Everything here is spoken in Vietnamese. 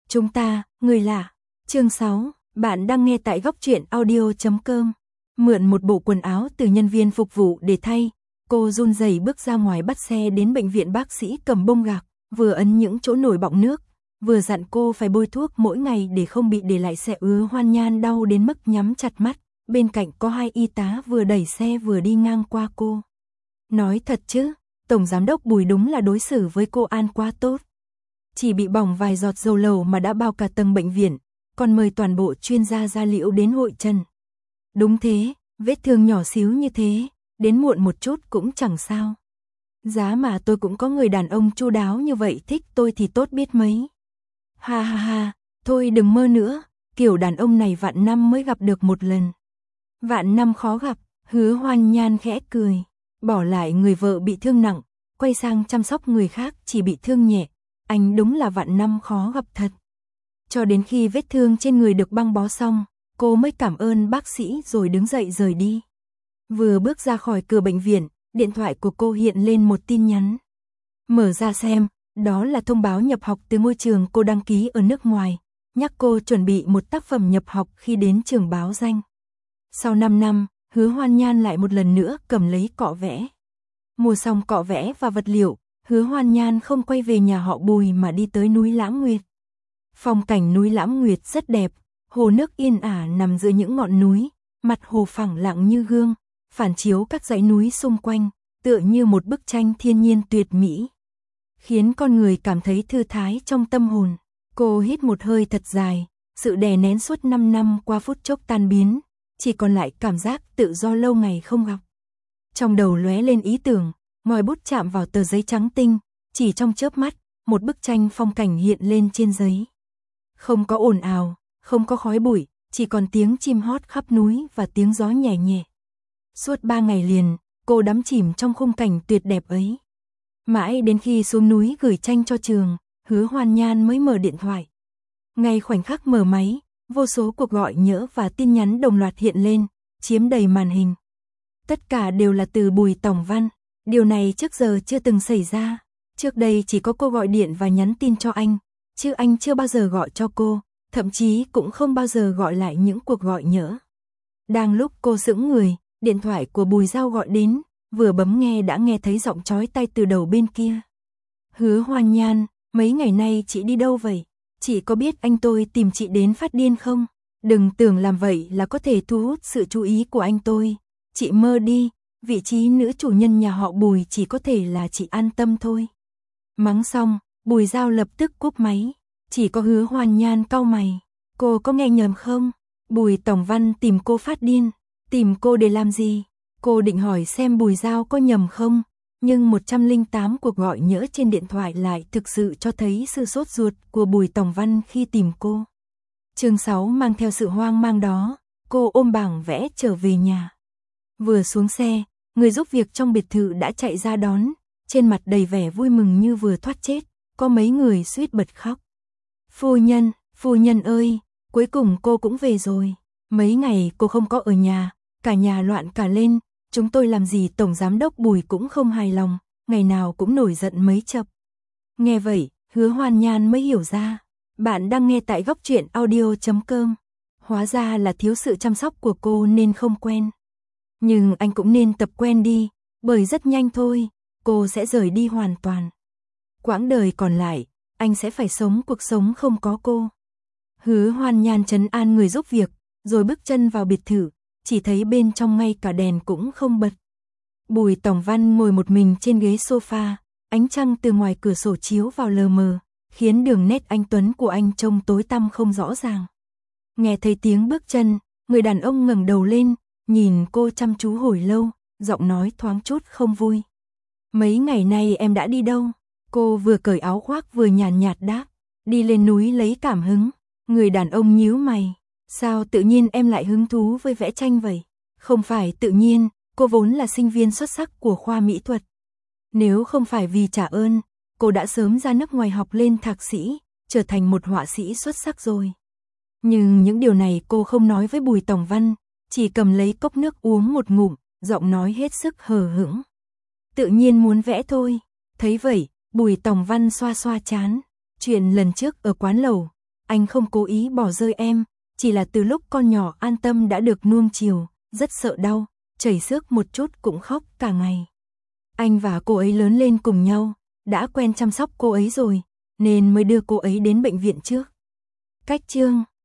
Chúng ta, người lạ. Chương 6, bạn đang nghe tại góc truyện audio.com. Mượn một bộ quần áo từ nhân viên phục vụ để thay, cô run rẩy bước ra ngoài bắt xe đến bệnh viện. Bác sĩ cầm bông gạc, vừa ấn những chỗ nổi bọng nước, vừa dặn cô phải bôi thuốc mỗi ngày để không bị để lại sẹo. Hứa Hoan Nhan đau đến mức nhắm chặt mắt, bên cạnh có hai y tá vừa đẩy xe vừa đi ngang qua cô. Nói thật chứ, Tổng Giám đốc Bùi đúng là đối xử với cô An quá tốt. Chỉ bị bỏng vài giọt dầu lầu mà đã bao cả tầng bệnh viện, còn mời toàn bộ chuyên gia da liễu đến hội trần. Đúng thế, vết thương nhỏ xíu như thế, đến muộn một chút cũng chẳng sao. Giá mà tôi cũng có người đàn ông chu đáo như vậy thích tôi thì tốt biết mấy. Ha ha ha, thôi đừng mơ nữa, kiểu đàn ông này vạn năm mới gặp được một lần. Vạn năm khó gặp, Hứa Hoan Nhan khẽ cười, bỏ lại người vợ bị thương nặng, quay sang chăm sóc người khác chỉ bị thương nhẹ. Anh đúng là vạn năm khó gặp thật. Cho đến khi vết thương trên người được băng bó xong, cô mới cảm ơn bác sĩ rồi đứng dậy rời đi. Vừa bước ra khỏi cửa bệnh viện, điện thoại của cô hiện lên một tin nhắn. Mở ra xem, đó là thông báo nhập học từ ngôi trường cô đăng ký ở nước ngoài, nhắc cô chuẩn bị một tác phẩm nhập học khi đến trường báo danh. Sau 5 năm, Hứa Hoan Nhan lại một lần nữa cầm lấy cọ vẽ. Mua xong cọ vẽ và vật liệu, Hứa Hoan Nhan không quay về nhà họ Bùi mà đi tới núi Lãm Nguyệt. Phong cảnh núi Lãm Nguyệt rất đẹp, hồ nước yên ả nằm giữa những ngọn núi, mặt hồ phẳng lặng như gương, phản chiếu các dãy núi xung quanh, tựa như một bức tranh thiên nhiên tuyệt mỹ, khiến con người cảm thấy thư thái trong tâm hồn. Cô hít một hơi thật dài, sự đè nén suốt 5 năm qua phút chốc tan biến, chỉ còn lại cảm giác tự do lâu ngày không gặp. Trong đầu lóe lên ý tưởng, ngòi bút chạm vào tờ giấy trắng tinh, chỉ trong chớp mắt, một bức tranh phong cảnh hiện lên trên giấy. Không có ồn ào, không có khói bụi, chỉ còn tiếng chim hót khắp núi và tiếng gió nhẹ nhẹ. Suốt 3 ngày liền, cô đắm chìm trong khung cảnh tuyệt đẹp ấy. Mãi đến khi xuống núi gửi tranh cho trường, Hứa Hoan Nhan mới mở điện thoại. Ngay khoảnh khắc mở máy, vô số cuộc gọi nhỡ và tin nhắn đồng loạt hiện lên, chiếm đầy màn hình. Tất cả đều là từ Bùi Tòng Văn. Điều này trước giờ chưa từng xảy ra. Trước đây chỉ có cô gọi điện và nhắn tin cho anh, chứ anh chưa bao giờ gọi cho cô, thậm chí cũng không bao giờ gọi lại những cuộc gọi nhỡ. Đang lúc cô sững người, điện thoại của Bùi Giao gọi đến, vừa bấm nghe đã nghe thấy giọng chói tai từ đầu bên kia. Hứa Hoan Nhan, mấy ngày nay chị đi đâu vậy? Chị có biết anh tôi tìm chị đến phát điên không? Đừng tưởng làm vậy là có thể thu hút sự chú ý của anh tôi. Chị mơ đi, vị trí nữ chủ nhân nhà họ Bùi chỉ có thể là chị an tâm thôi. Mắng xong, Bùi Giao lập tức cúp máy. Chỉ có Hứa Hoan Nhan cau mày. Cô có nghe nhầm không? Bùi Tòng Văn tìm cô phát điên. Tìm cô để làm gì? Cô định hỏi xem Bùi Giao có nhầm không? Nhưng 108 cuộc gọi nhỡ trên điện thoại lại thực sự cho thấy sự sốt ruột của Bùi Tòng Văn khi tìm cô. Chương 6 mang theo sự hoang mang đó, cô ôm bảng vẽ trở về nhà. Vừa xuống xe, người giúp việc trong biệt thự đã chạy ra đón, trên mặt đầy vẻ vui mừng như vừa thoát chết, có mấy người suýt bật khóc. Phu nhân ơi, cuối cùng cô cũng về rồi. Mấy ngày cô không có ở nhà, cả nhà loạn cả lên, chúng tôi làm gì Tổng Giám đốc Bùi cũng không hài lòng, ngày nào cũng nổi giận mấy chập. Nghe vậy, Hứa Hoan Nhan mới hiểu ra, bạn đang nghe tại góc truyện audio.com. Hóa ra là thiếu sự chăm sóc của cô nên không quen. Nhưng anh cũng nên tập quen đi, bởi rất nhanh thôi, cô sẽ rời đi hoàn toàn. Quãng đời còn lại, anh sẽ phải sống cuộc sống không có cô. Hứa Hoan Nhan trấn an người giúp việc, rồi bước chân vào biệt thự, chỉ thấy bên trong ngay cả đèn cũng không bật. Bùi Tòng Văn ngồi một mình trên ghế sofa, ánh trăng từ ngoài cửa sổ chiếu vào lờ mờ, khiến đường nét anh tuấn của anh trông tối tăm không rõ ràng. Nghe thấy tiếng bước chân, người đàn ông ngẩng đầu lên, nhìn cô chăm chú hồi lâu, giọng nói thoáng chút không vui. Mấy ngày nay em đã đi đâu? Cô vừa cởi áo khoác vừa nhàn nhạt đáp, đi lên núi lấy cảm hứng. Người đàn ông nhíu mày, sao tự nhiên em lại hứng thú với vẽ tranh vậy? Không phải tự nhiên, cô vốn là sinh viên xuất sắc của khoa mỹ thuật. Nếu không phải vì trả ơn, cô đã sớm ra nước ngoài học lên thạc sĩ, trở thành một họa sĩ xuất sắc rồi. Nhưng những điều này cô không nói với Bùi Tòng Văn, chỉ cầm lấy cốc nước uống một ngụm, giọng nói hết sức hờ hững. Tự nhiên muốn vẽ thôi. Thấy vậy, Bùi Tòng Văn xoa xoa trán. Chuyện lần trước ở quán lẩu, anh không cố ý bỏ rơi em, chỉ là từ lúc con nhỏ an tâm đã được nuông chiều, rất sợ đau, chảy xước một chút cũng khóc cả ngày. Anh và cô ấy lớn lên cùng nhau, đã quen chăm sóc cô ấy rồi, nên mới đưa cô ấy đến bệnh viện trước. Cách chương